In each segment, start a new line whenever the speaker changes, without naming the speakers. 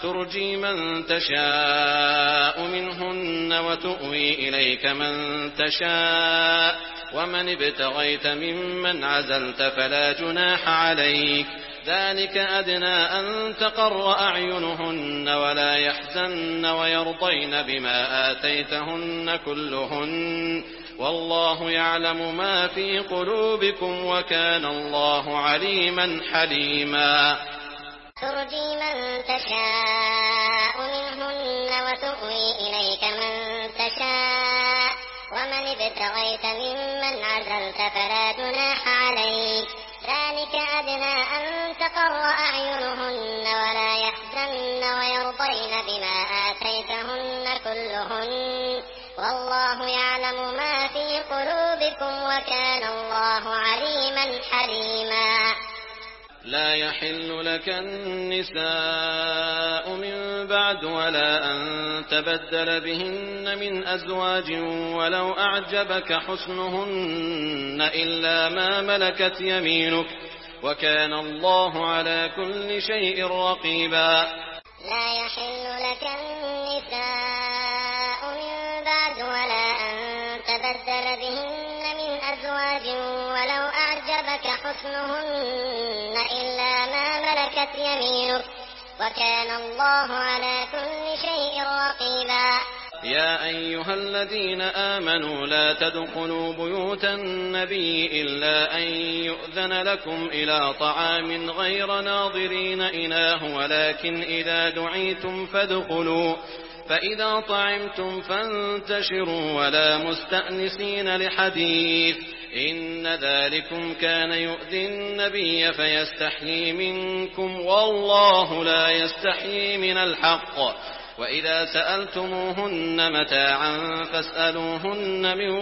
ترجي من تشاء منهن وتؤوي إليك من تشاء، ومن ابتغيت ممن عزلت فلا جناح عليك، ذلك أدنى أن تقر أعينهن ولا يحزن ويرضين بما آتيتهن كلهن، والله يعلم ما في قلوبكم وكان الله عليما حليما.
ترجي من تشاء منهن وتؤوي إليك من تشاء، ومن ابتغيت ممن عزلت فلا جناح عليك، ذلك أدنى أن تقر أعينهن ولا يحزن ويرضين بما آتيتهن كلهن، والله يعلم ما في قلوبكم وكان الله عليما حليما.
لا يحل لك النساء من بعد ولا أن تبدل بهن من أزواج ولو أعجبك حسنهن إلا ما ملكت يمينك، وكان الله على كل شيء رقيبا.
لا يحل لك النساء من بعد ولا أن تبدل بهن من أزواج ولو أعجبك حسنهن إلا ما ملكت يمينك، وكان الله على كل شيء رقيبا.
يا أيها الذين آمنوا لا تدخلوا بيوت النبي إلا أن يؤذن لكم إلى طعام غير ناظرين إناه، ولكن إذا دعيتم فادخلوا، فإذا طعمتم فانتشروا ولا مستأنسين لحديث، إن ذلكم كان يؤذي النبي فيستحيي منكم، والله لا يستحيي من الحق. وإذا سألتموهن متاعا فاسألوهن من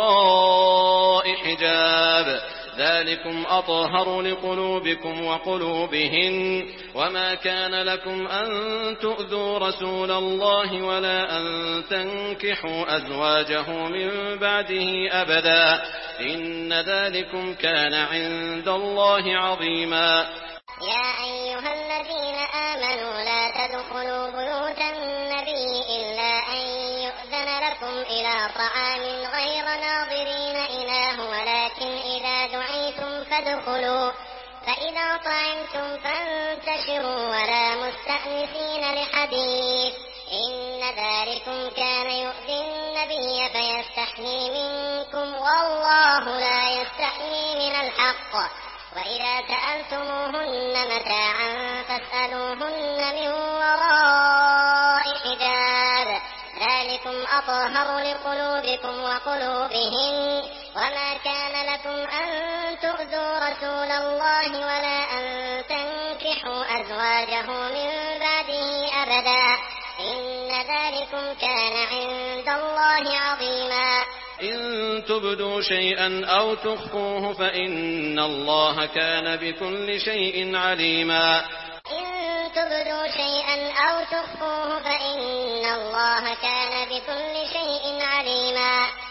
وراء حجاب، ذلكم أطهر لقلوبكم وقلوبهن، وما كان لكم أن تؤذوا رسول الله ولا أن تنكحوا أزواجه من بعده أبدا، إن ذلكم كان عند الله عظيما.
يا أيها الذين آمنوا لا تدخلوا بيوت النبي إلا أن يؤذن لكم إلى طعام غير ناظرين إناه، ولكن إذا دعيتم فادخلوا، فإذا طعمتم فانتشروا ولا مستأنسين لحديث، إن ذلكم كان يؤذي النبي فيستحيي منكم، والله لا يستحيي من الحق. وإذا سألتموهن متاعا فاسألوهن من وراء حجاب، ذلكم أطهر لقلوبكم وقلوبهن، وما كان لكم أن تؤذوا رسول الله ولا أن تنكحوا أزواجه من بعده أبدا، إن ذلكم كان عند الله عظيما.
إن تبدوا شيئا أو تخفوه فإن الله كان بكل شيء عليما.
إن تبدوا شيئا أو تخفوه فإن الله كان بكل شيء عليما.